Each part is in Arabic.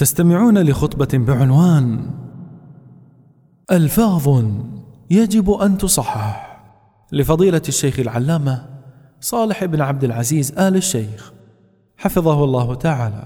تستمعون لخطبة بعنوان ألفاظ يجب أن تصحح لفضيلة الشيخ العلامة صالح بن عبد العزيز آل الشيخ حفظه الله تعالى.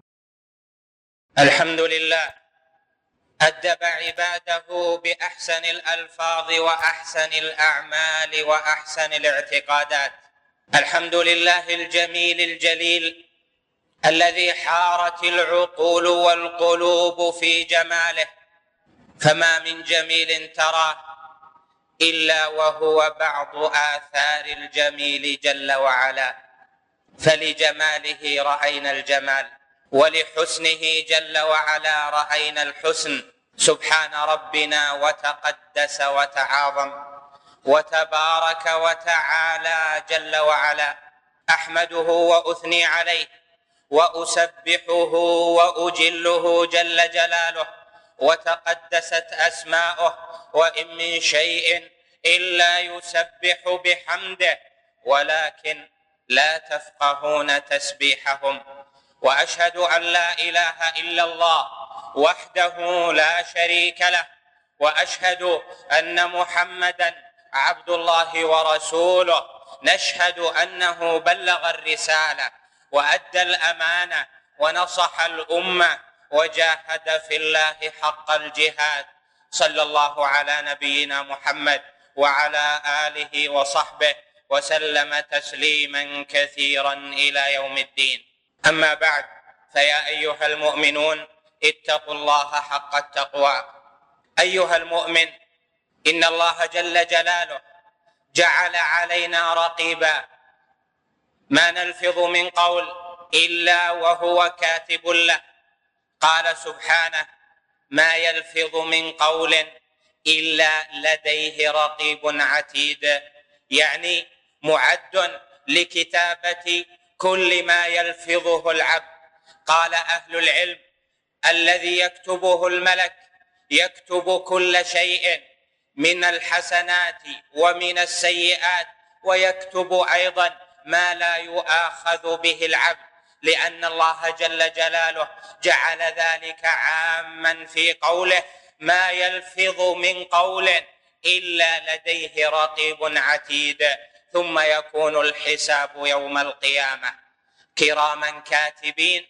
الحمد لله أدب عباده بأحسن الألفاظ وأحسن الأعمال وأحسن الاعتقادات. الحمد لله الجميل الجليل الذي حارت العقول والقلوب في جماله، فما من جميل تراه إلا وهو بعض آثار الجميل جل وعلا، فلجماله رأينا الجمال ولحسنه جل وعلا رأينا الحسن. سبحان ربنا وتقدس وتعاظم وتبارك وتعالى جل وعلا، أحمده وأثني عليه وأسبحه وأجله جل جلاله، وتقدست أسماؤه، وإن من شيء إلا يسبح بحمده ولكن لا تفقهون تسبيحهم. وأشهد أن لا إله إلا الله وحده لا شريك له، وأشهد أن محمدًا عبد الله ورسوله. نشهد أنه بلغ الرسالة وأدى الأمانة ونصح الأمة وجاهد في الله حق الجهاد، صلى الله على نبينا محمد وعلى آله وصحبه وسلم تسليما كثيرا إلى يوم الدين. أما بعد، فيا أيها المؤمنون اتقوا الله حق التقوى. أيها المؤمن، إن الله جل جلاله جعل علينا رقيبا، ما نلفظ من قول إلا وهو كاتب له. قال سبحانه: ما يلفظ من قول إلا لديه رقيب عتيد، يعني معد لكتابة كل ما يلفظه العبد. قال أهل العلم: الذي يكتبه الملك يكتب كل شيء من الحسنات ومن السيئات، ويكتب أيضا ما لا يؤاخذ به العبد، لأن الله جل جلاله جعل ذلك عاما في قوله: ما يلفظ من قول إلا لديه رقيب عتيد. ثم يكون الحساب يوم القيامة. كراما كاتبين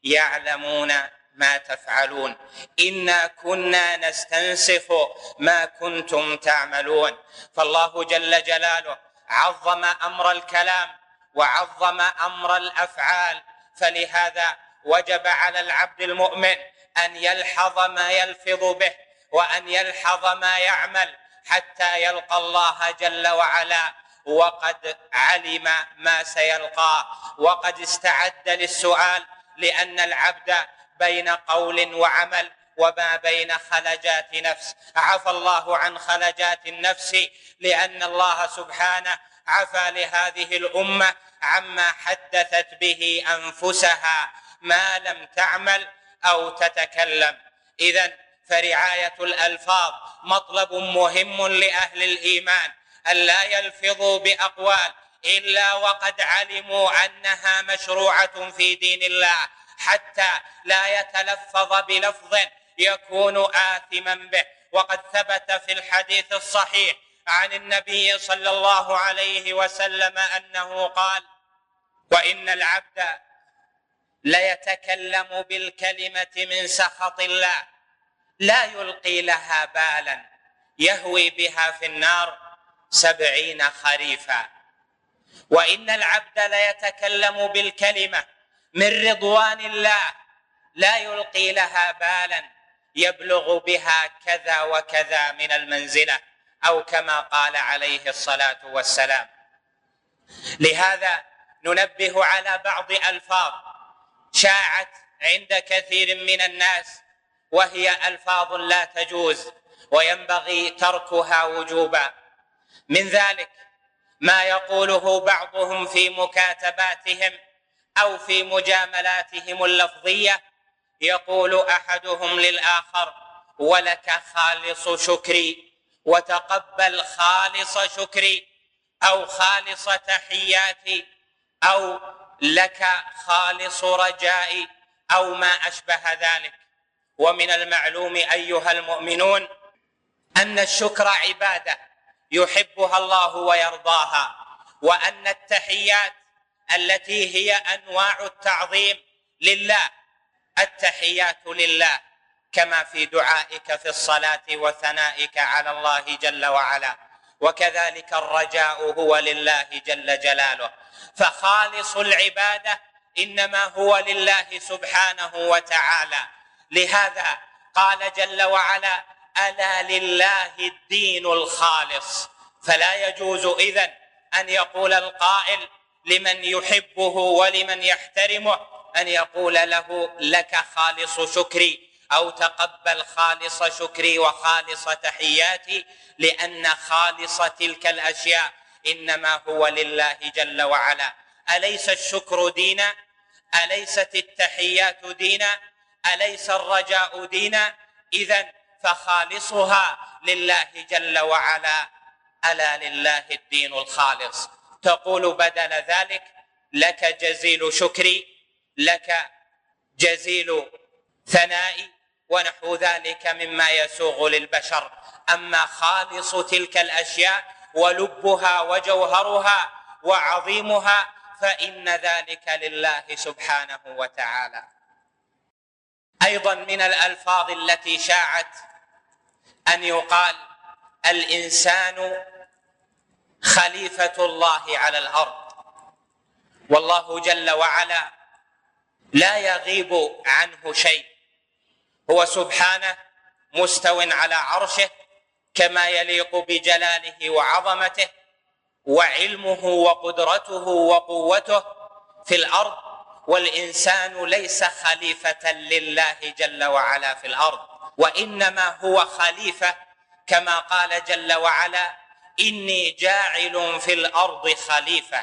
يعلمون ما تفعلون، إنا كنا نستنسخ ما كنتم تعملون. فالله جل جلاله عظم أمر الكلام وعظم أمر الأفعال، فلهذا وجب على العبد المؤمن أن يلحظ ما يلفظ به وأن يلحظ ما يعمل حتى يلقى الله جل وعلا وقد علم ما سيلقاه وقد استعد للسؤال، لأن العبد بين قول وعمل وما بين خلجات نفس. عفى الله عن خلجات النفس، لأن الله سبحانه عفى لهذه الأمة عما حدثت به أنفسها ما لم تعمل أو تتكلم. إذن فرعاية الألفاظ مطلب مهم لأهل الإيمان، أن لا يلفظوا بأقوال إلا وقد علموا أنها مشروعة في دين الله، حتى لا يتلفظ بلفظ يكون آثما به. وقد ثبت في الحديث الصحيح عن النبي صلى الله عليه وسلم أنه قال: وإن العبد ليتكلم بالكلمة من سخط الله لا يلقي لها بالا يهوي بها في النار 70 خريفا. وإن العبد ليتكلم بالكلمة من رضوان الله لا يلقي لها بالا يبلغ بها كذا وكذا من المنزلة، أو كما قال عليه الصلاة والسلام. لهذا ننبه على بعض ألفاظ شاعت عند كثير من الناس، وهي ألفاظ لا تجوز وينبغي تركها وجوبا. من ذلك ما يقوله بعضهم في مكاتباتهم أو في مجاملاتهم اللفظية. يقول أحدهم للآخر: ولك خالص شكري، وتقبل خالص شكري، أو خالص تحياتي، أو لك خالص رجائي، أو ما أشبه ذلك. ومن المعلوم أيها المؤمنون أن الشكر عبادة يحبها الله ويرضاها، وأن التحيات التي هي أنواع التعظيم لله، التحيات لله كما في دعائك في الصلاة وثنائك على الله جل وعلا، وكذلك الرجاء هو لله جل جلاله. فخالص العبادة إنما هو لله سبحانه وتعالى. لهذا قال جل وعلا: ألا لله الدين الخالص. فلا يجوز إذن أن يقول القائل لمن يحبه ولمن يحترمه أن يقول له: لك خالص شكري، أو تقبل خالص شكري وخالص تحياتي، لأن خالص تلك الأشياء إنما هو لله جل وعلا. أليس الشكر دينا؟ أليست التحيات دينا؟ أليس الرجاء دينا؟ إذن فخالصها لله جل وعلا. ألا لله الدين الخالص. تقول بدل ذلك: لك جزيل شكري، لك جزيل ثنائي، ونحو ذلك مما يسوغ للبشر. أما خالص تلك الأشياء ولبها وجوهرها وعظيمها فإن ذلك لله سبحانه وتعالى. أيضا من الألفاظ التي شاعت أن يقال: الإنسان خليفة الله على الأرض. والله جل وعلا لا يغيب عنه شيء، هو سبحانه مستو على عرشه كما يليق بجلاله وعظمته، وعلمه وقدرته وقوته في الأرض. والإنسان ليس خليفة لله جل وعلا في الأرض، وإنما هو خليفة كما قال جل وعلا: إني جاعل في الأرض خليفة.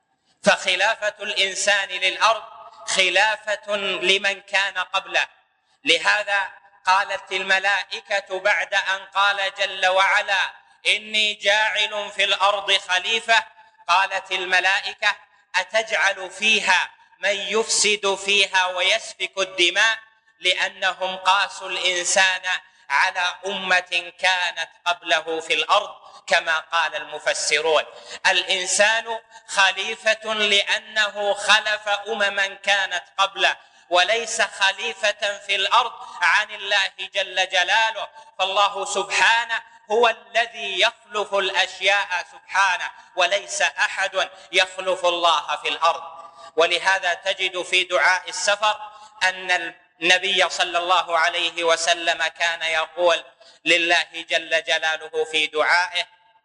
فخلافة الإنسان للأرض خلافة لمن كان قبله. لهذا قالت الملائكة بعد أن قال جل وعلا: إني جاعل في الأرض خليفة، قالت الملائكة: أتجعل فيها من يفسد فيها ويسفك الدماء؟ لأنهم قاسوا الإنسان على أمة كانت قبله في الأرض، كما قال المفسرون: الإنسان خليفة لأنه خلف أمما كانت قبله، وليس خليفة في الأرض عن الله جل جلاله. فالله سبحانه هو الذي يخلف الأشياء سبحانه، وليس أحد يخلف الله في الأرض. ولهذا تجد في دعاء السفر أن النبي صلى الله عليه وسلم كان يقول لله جل جلاله في دعائه: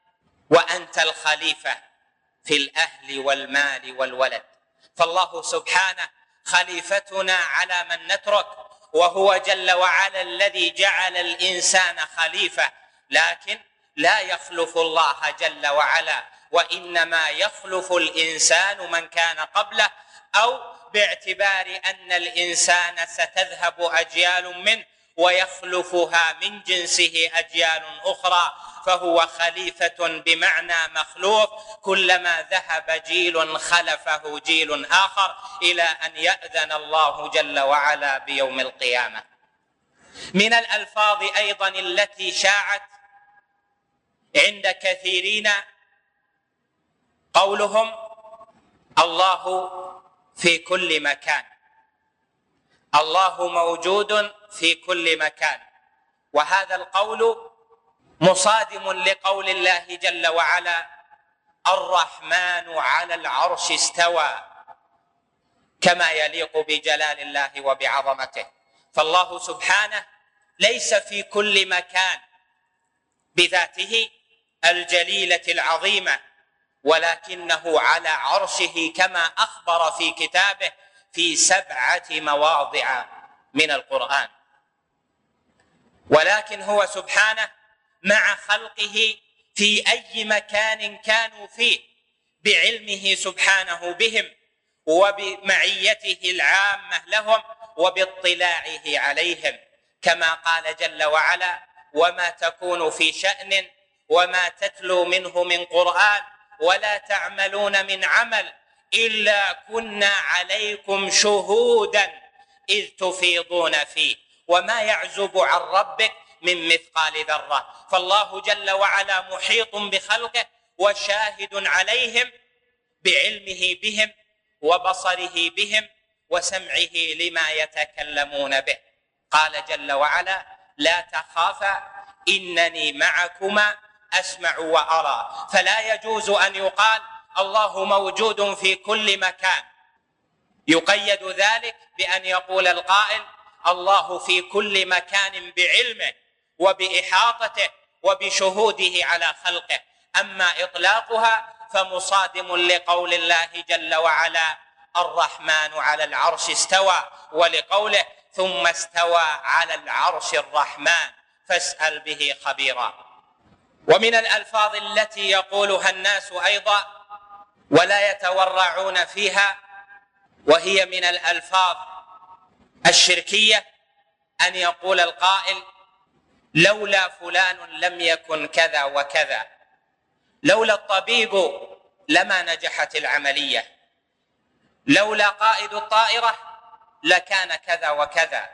وأنت الخليفة في الأهل والمال والولد. فالله سبحانه خليفتنا على من نترك، وهو جل وعلا الذي جعل الإنسان خليفة، لكن لا يخلف الله جل وعلا، وإنما يخلف الإنسان من كان قبله، أو باعتبار أن الإنسان ستذهب أجيال منه ويخلفها من جنسه أجيال أخرى، فهو خليفة بمعنى مخلوف. كلما ذهب جيل خلفه جيل آخر إلى أن يأذن الله جل وعلا بيوم القيامة. من الألفاظ أيضا التي شاعت عند كثيرين قولهم: الله في كل مكان، الله موجود في كل مكان. وهذا القول مصادم لقول الله جل وعلا: الرحمن على العرش استوى، كما يليق بجلال الله وبعظمته. فالله سبحانه ليس في كل مكان بذاته الجليلة العظيمة، ولكنه على عرشه كما أخبر في كتابه في 7 مواضع من القرآن. ولكن هو سبحانه مع خلقه في أي مكان كانوا فيه، بعلمه سبحانه بهم وبمعيته العامة لهم وباطلاعه عليهم، كما قال جل وعلا: وما تكون في شأن وما تتلو منه من قرآن ولا تعملون من عمل إلا كنا عليكم شهودا إذ تفيضون فيه وما يعزب عن ربك من مثقال ذرة. فالله جل وعلا محيط بخلقه وشاهد عليهم بعلمه بهم وبصره بهم وسمعه لما يتكلمون به. قال جل وعلا: لا تخافا إنني معكما أسمع وأرى. فلا يجوز أن يقال الله موجود في كل مكان، يقيد ذلك بأن يقول القائل الله في كل مكان بعلمه وبإحاطته وبشهوده على خلقه. أما إطلاقها فمصادم لقول الله جل وعلا: الرحمن على العرش استوى، ولقوله: ثم استوى على العرش الرحمن فاسأل به خبيرا. ومن الألفاظ التي يقولها الناس أيضا ولا يتورعون فيها، وهي من الألفاظ الشركية، أن يقول القائل: لولا فلان لم يكن كذا وكذا، لولا الطبيب لما نجحت العملية، لولا قائد الطائرة لكان كذا وكذا،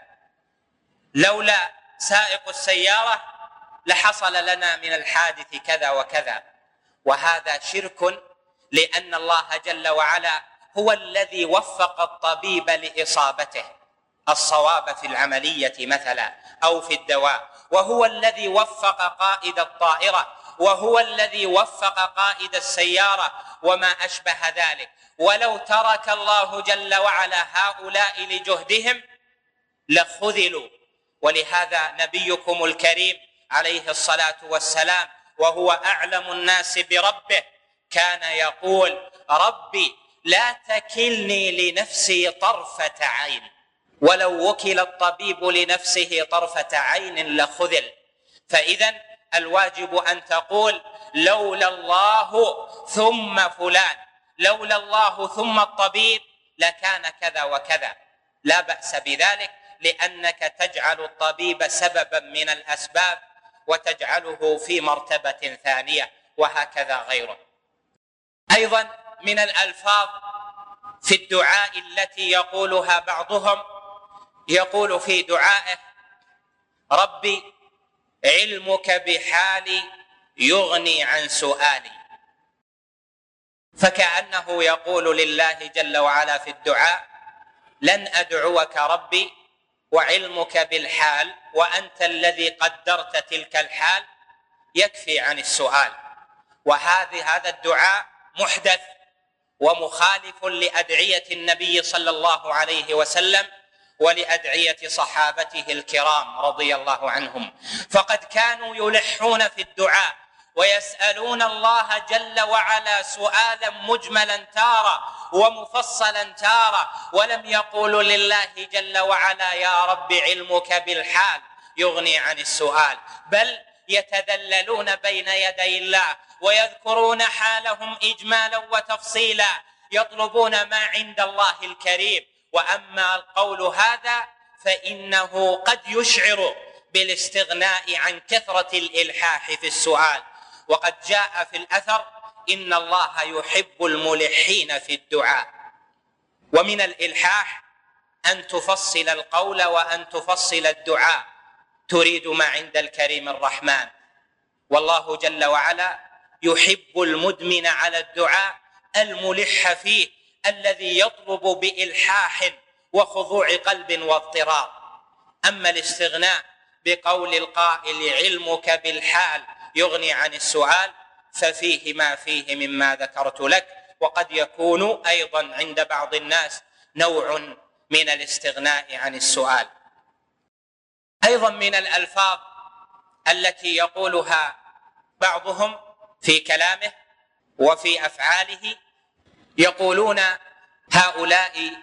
لولا سائق السيارة لحصل لنا من الحادث كذا وكذا. وهذا شرك، لأن الله جل وعلا هو الذي وفق الطبيب لإصابته الصواب في العملية مثلا أو في الدواء، وهو الذي وفق قائد الطائرة، وهو الذي وفق قائد السيارة وما أشبه ذلك. ولو ترك الله جل وعلا هؤلاء لجهدهم لخذلوا. ولهذا نبيكم الكريم عليه الصلاة والسلام وهو أعلم الناس بربه كان يقول: ربي لا تكلني لنفسي طرفة عين، ولو وكل الطبيب لنفسه طرفة عين لخذل. فإذن الواجب أن تقول: لولا الله ثم فلان، لولا الله ثم الطبيب لكان كذا وكذا. لا بأس بذلك، لأنك تجعل الطبيب سببا من الأسباب وتجعله في مرتبة ثانية، وهكذا غيره. أيضا من الألفاظ في الدعاء التي يقولها بعضهم، يقول في دعائه: ربي علمك بحالي يغني عن سؤالي. فكأنه يقول لله جل وعلا في الدعاء: لن أدعوك ربي وعلمك بالحال وأنت الذي قدرت تلك الحال يكفي عن السؤال. هذا الدعاء محدث ومخالف لأدعية النبي صلى الله عليه وسلم ولأدعية صحابته الكرام رضي الله عنهم، فقد كانوا يلحون في الدعاء ويسألون الله جل وعلا سؤالا مجملا تارة ومفصلا تارة، ولم يقولوا لله جل وعلا: يا رب علمك بالحال يغني عن السؤال، بل يتذللون بين يدي الله ويذكرون حالهم إجمالا وتفصيلا، يطلبون ما عند الله الكريم. وأما القول هذا فإنه قد يشعر بالاستغناء عن كثرة الإلحاح في السؤال. وقد جاء في الأثر: إن الله يحب الملحين في الدعاء. ومن الإلحاح أن تفصل القول وأن تفصل الدعاء، تريد ما عند الكريم الرحمن. والله جل وعلا يحب المدمن على الدعاء الملح فيه، الذي يطلب بإلحاح وخضوع قلب واضطرار. أما الاستغناء بقول القائل: علمك بالحال يغني عن السؤال، ففيه ما فيه مما ذكرت لك، وقد يكون أيضا عند بعض الناس نوع من الاستغناء عن السؤال. أيضا من الألفاظ التي يقولها بعضهم في كلامه وفي أفعاله، يقولون: هؤلاء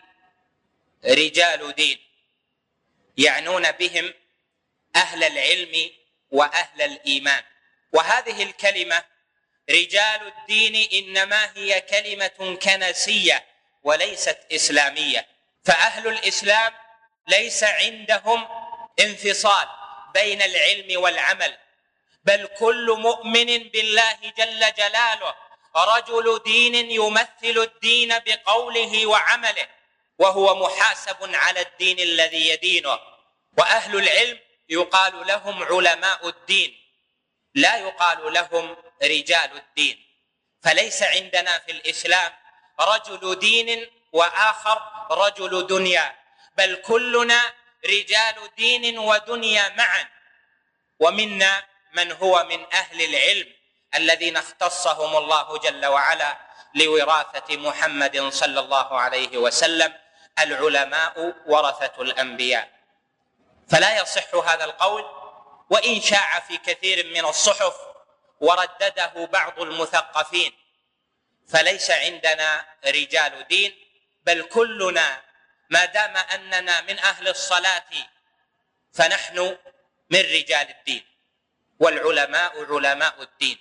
رجال دين، يعنون بهم أهل العلم وأهل الإيمان. وهذه الكلمة رجال الدين إنما هي كلمة كنسية وليست إسلامية، فأهل الإسلام ليس عندهم انفصال بين العلم والعمل، بل كل مؤمن بالله جل جلاله رجل دين يمثل الدين بقوله وعمله. وهو محاسب على الدين الذي يدينه. وأهل العلم يقال لهم علماء الدين، لا يقال لهم رجال الدين. فليس عندنا في الإسلام رجل دين وآخر رجل دنيا، بل كلنا رجال دين ودنيا معا. ومنا من هو من أهل العلم الذين اختصهم الله جل وعلا لوراثة محمد صلى الله عليه وسلم: العلماء ورثة الأنبياء. فلا يصح هذا القول، وإن شاع في كثير من الصحف وردده بعض المثقفين. فليس عندنا رجال دين، بل كلنا ما دام أننا من أهل الصلاة فنحن من رجال الدين، والعلماء علماء الدين.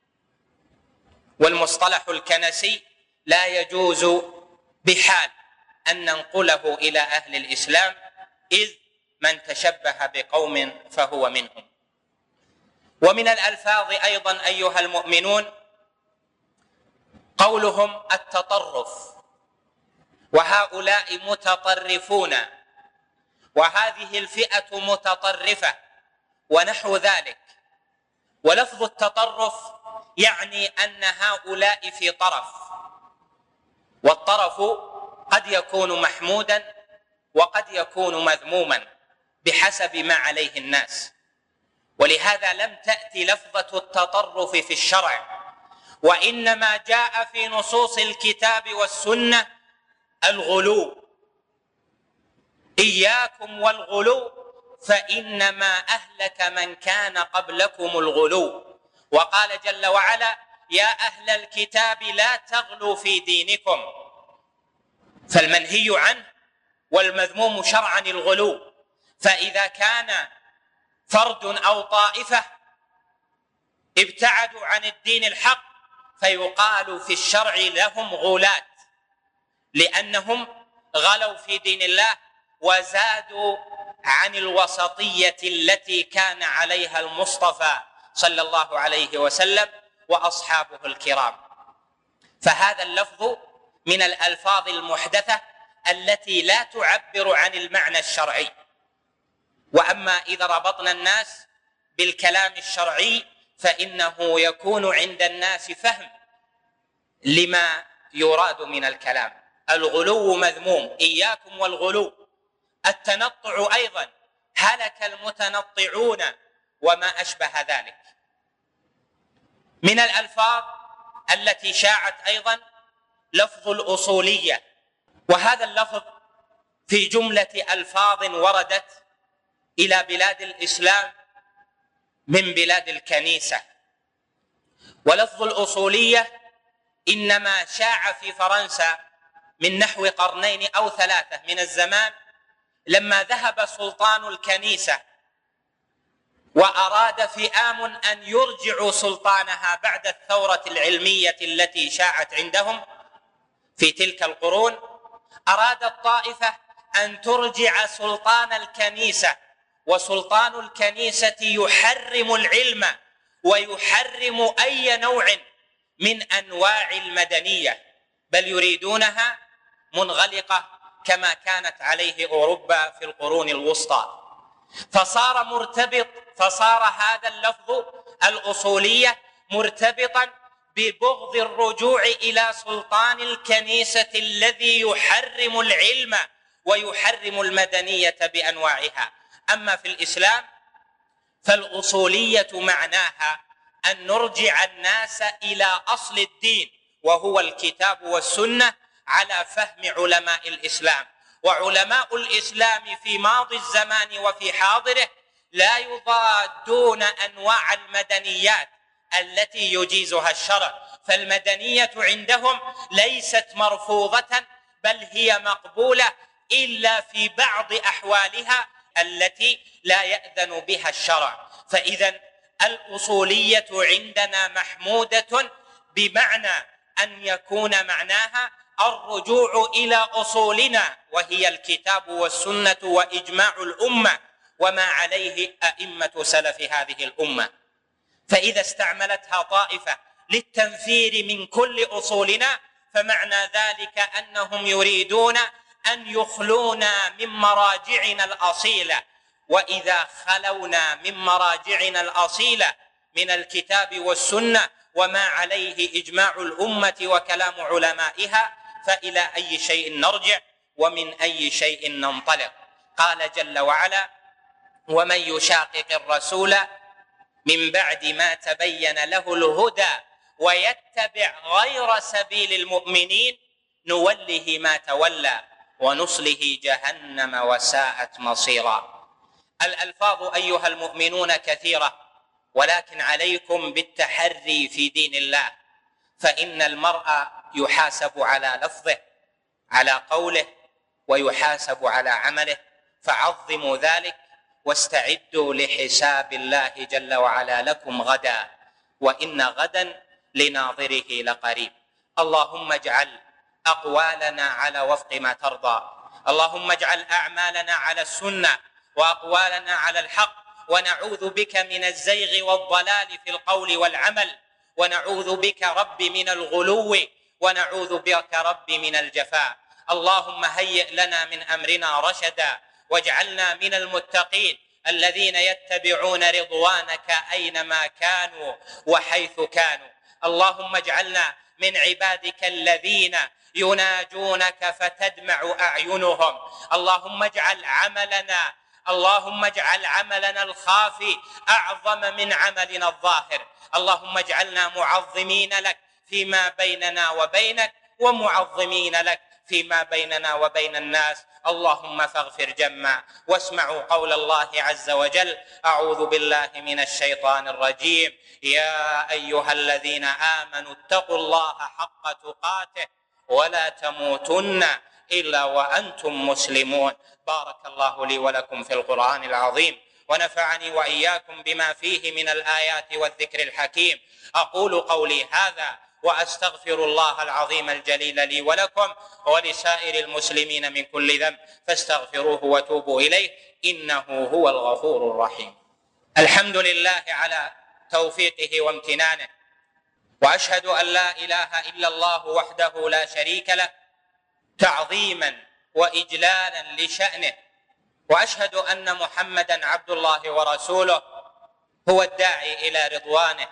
والمصطلح الكنسي لا يجوز بحال أن ننقله إلى أهل الإسلام، إذ من تشبه بقوم فهو منهم. ومن الألفاظ أيضا أيها المؤمنون قولهم التطرف، وهؤلاء متطرفون، وهذه الفئة متطرفة، ونحو ذلك. ولفظ التطرف يعني أن هؤلاء في طرف، والطرف قد يكون محمودا وقد يكون مذموما بحسب ما عليه الناس. ولهذا لم تأتي لفظة التطرف في الشرع، وإنما جاء في نصوص الكتاب والسنة الغلو: إياكم والغلو فإنما أهلك من كان قبلكم الغلو. وقال جل وعلا: يا أهل الكتاب لا تغلوا في دينكم. فالمنهي عنه والمذموم شرعا الغلو. فإذا كان فرد أو طائفة ابتعدوا عن الدين الحق فيقال في الشرع لهم غلاة، لأنهم غلوا في دين الله وزادوا عن الوسطية التي كان عليها المصطفى صلى الله عليه وسلم وأصحابه الكرام. فهذا اللفظ من الألفاظ المحدثة التي لا تعبر عن المعنى الشرعي. وأما إذا ربطنا الناس بالكلام الشرعي فإنه يكون عند الناس فهم لما يراد من الكلام. الغلو مذموم، إياكم والغلو. التنطع أيضا: هلك المتنطعون وما أشبه ذلك. من الألفاظ التي شاعت أيضا لفظ الأصولية، وهذا اللفظ في جملة ألفاظ وردت إلى بلاد الإسلام من بلاد الكنيسة. ولفظ الأصولية إنما شاع في فرنسا من نحو قرنين أو 3 من الزمان، لما ذهب سلطان الكنيسة وأراد فئام أن يرجعوا سلطانها بعد الثورة العلمية التي شاعت عندهم في تلك القرون. أرادت طائفة أن ترجع سلطان الكنيسة، وسلطان الكنيسة يحرم العلم ويحرم أي نوع من أنواع المدنية، بل يريدونها منغلقة كما كانت عليه أوروبا في القرون الوسطى. فصار هذا اللفظ الأصولية مرتبطا ببغض الرجوع إلى سلطان الكنيسة الذي يحرم العلم ويحرم المدنية بأنواعها. أما في الإسلام فالأصولية معناها أن نرجع الناس إلى أصل الدين، وهو الكتاب والسنة، على فهم علماء الإسلام. وعلماء الإسلام في ماضي الزمان وفي حاضره لا يضادون أنواع المدنيات التي يجيزها الشرع. فالمدنية عندهم ليست مرفوضة، بل هي مقبولة إلا في بعض أحوالها التي لا يأذن بها الشرع. فإذا الأصولية عندنا محمودة بمعنى أن يكون معناها الرجوع إلى أصولنا، وهي الكتاب والسنة وإجماع الأمة وما عليه أئمة سلف هذه الأمة. فإذا استعملتها طائفة للتنفير من كل أصولنا فمعنى ذلك أنهم يريدون أن يخلونا من مراجعنا الأصيلة، وإذا خلونا من مراجعنا الأصيلة من الكتاب والسنة وما عليه إجماع الأمة وكلام علمائها، فإلى أي شيء نرجع ومن أي شيء ننطلق؟ قال جل وعلا: ومن يشاقق الرسول من بعد ما تبين له الهدى ويتبع غير سبيل المؤمنين نوله ما تولى ونصله جهنم وساءت مصيرا. الألفاظ أيها المؤمنون كثيرة، ولكن عليكم بالتحري في دين الله، فإن المرء يحاسب على لفظه، على قوله، ويحاسب على عمله، فعظموا ذلك واستعدوا لحساب الله جل وعلا لكم غدا، وإن غدا لناظره لقريب. اللهم اجعل أقوالنا على وفق ما ترضى، اللهم اجعل أعمالنا على السنة وأقوالنا على الحق، ونعوذ بك من الزيغ والضلال في القول والعمل، ونعوذ بك رب من الغلو، ونعوذ بك رب من الجفاء. اللهم هيئ لنا من أمرنا رشدا، واجعلنا من المتقين الذين يتبعون رضوانك أينما كانوا وحيث كانوا. اللهم اجعلنا من عبادك الذين يناجونك فتدمع أعينهم. اللهم اجعل عملنا الخافي أعظم من عملنا الظاهر. اللهم اجعلنا معظمين لك فيما بيننا وبينك، ومعظمين لك فيما بيننا وبين الناس. اللهم فاغفر جما. واسمعوا قول الله عز وجل: أعوذ بالله من الشيطان الرجيم. يا أيها الذين آمنوا اتقوا الله حق تقاته ولا تموتن إلا وأنتم مسلمون. بارك الله لي ولكم في القرآن العظيم، ونفعني وإياكم بما فيه من الآيات والذكر الحكيم. أقول قولي هذا وأستغفر الله العظيم الجليل لي ولكم ولسائر المسلمين من كل ذنب، فاستغفروه وتوبوا إليه إنه هو الغفور الرحيم. الحمد لله على توفيقه وامتنانه، وأشهد أن لا إله إلا الله وحده لا شريك له تعظيما وإجلالا لشأنه، وأشهد أن محمدا عبد الله ورسوله هو الداعي إلى رضوانه،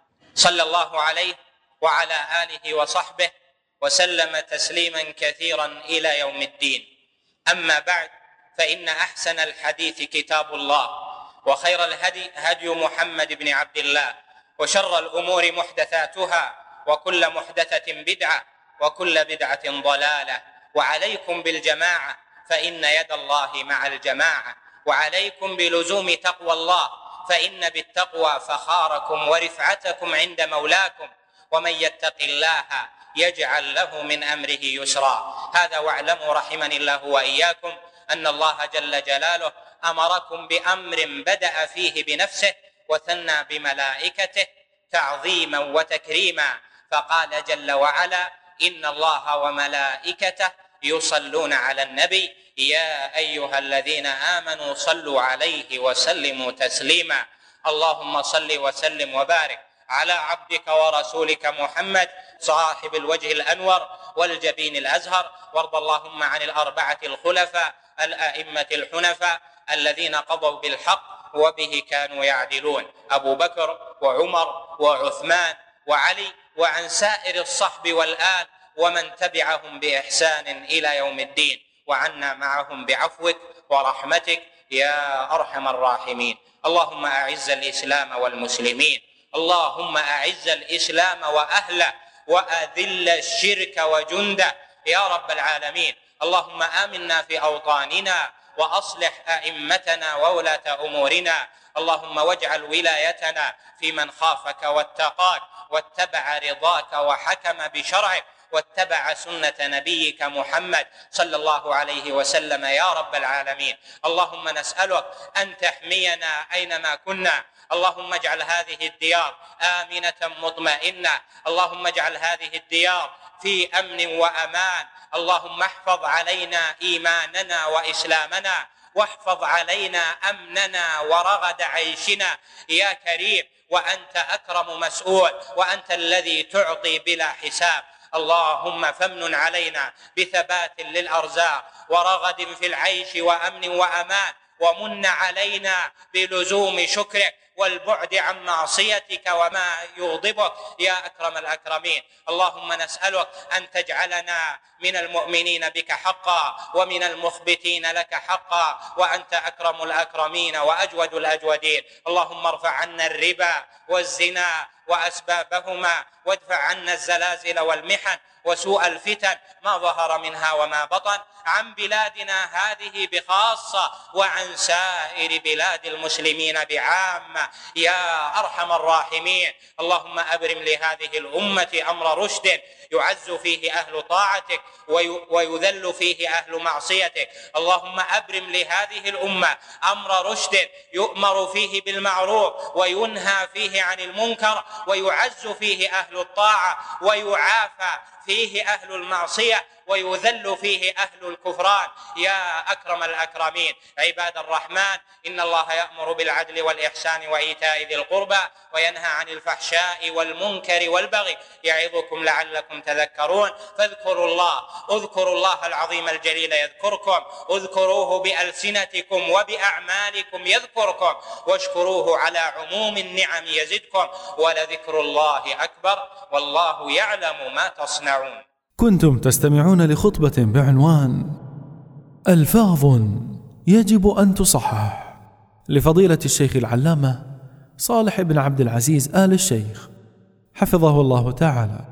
صلى الله عليه وعلى آله وصحبه وسلم تسليما كثيرا إلى يوم الدين. أما بعد، فإن أحسن الحديث كتاب الله، وخير الهدي هدي محمد بن عبد الله، وشر الأمور محدثاتها، وكل محدثة بدعة، وكل بدعة ضلالة. وعليكم بالجماعة، فإن يد الله مع الجماعة، وعليكم بلزوم تقوى الله، فإن بالتقوى فخاركم ورفعتكم عند مولاكم، ومن يتق الله يجعل له من أمره يسرا. هذا واعلموا رحمني الله وإياكم أن الله جل جلاله أمركم بأمر بدأ فيه بنفسه وثنى بملائكته تعظيما وتكريما، فقال جل وعلا: إن الله وملائكته يصلون على النبي يا أيها الذين آمنوا صلوا عليه وسلموا تسليما. اللهم صل وسلم وبارك على عبدك ورسولك محمد صاحب الوجه الأنور والجبين الأزهر، وارض اللهم عن الأربعة الخلفاء الأئمة الحنفاء الذين قضوا بالحق وبه كانوا يعدلون: أبو بكر وعمر وعثمان وعلي، وعن سائر الصحب والآل ومن تبعهم بإحسان إلى يوم الدين، وعنا معهم بعفوك ورحمتك يا أرحم الراحمين. اللهم أعز الإسلام والمسلمين، اللهم أعز الإسلام وأهله، وأذل الشرك وجنده يا رب العالمين. اللهم آمنا في أوطاننا، وأصلح أئمتنا وولاة أمورنا. اللهم واجعل ولايتنا في من خافك واتقاك واتبع رضاك وحكم بشرعك واتبع سنة نبيك محمد صلى الله عليه وسلم يا رب العالمين. اللهم نسألك أن تحمينا أينما كنا. اللهم اجعل هذه الديار آمنة مطمئنة، اللهم اجعل هذه الديار في أمن وأمان. اللهم احفظ علينا إيماننا وإسلامنا، واحفظ علينا أمننا ورغد عيشنا يا كريم، وأنت أكرم مسؤول، وأنت الذي تعطي بلا حساب. اللهم فامنن علينا بثبات للأرزاق ورغد في العيش وأمن وأمان، ومن علينا بلزوم شكرك والبعد عن معصيتك وما يغضبك يا أكرم الأكرمين. اللهم نسألك أن تجعلنا من المؤمنين بك حقا ومن المخبتين لك حقا، وأنت أكرم الأكرمين وأجود الأجودين. اللهم ارفع عنا الربا والزنا وأسبابهما، وادفع عنا الزلازل والمحن وسوء الفتن ما ظهر منها وما بطن عن بلادنا هذه بخاصة وعن سائر بلاد المسلمين بعامة يا أرحم الراحمين. اللهم أبرم لهذه الأمة أمر رشد يعز فيه أهل طاعتك ويذل فيه أهل معصيتك. اللهم أبرم لهذه الأمة أمر رشد يؤمر فيه بالمعروف وينهى فيه عن المنكر، ويعز فيه أهل الطاعة ويعافى فيه أهل المعصية ويذل فيه أهل الكفران يا أكرم الأكرمين. عباد الرحمن، إن الله يأمر بالعدل والإحسان وإيتاء ذي القربى وينهى عن الفحشاء والمنكر والبغي يعظكم لعلكم تذكرون. فاذكروا الله العظيم الجليل يذكركم، اذكروه بألسنتكم وبأعمالكم يذكركم، واشكروه على عموم النعم يزدكم، ولذكر الله أكبر والله يعلم ما تصنعون. كنتم تستمعون لخطبة بعنوان ألفاظ يجب أن تصحح لفضيلة الشيخ العلامة صالح بن عبد العزيز آل الشيخ حفظه الله تعالى.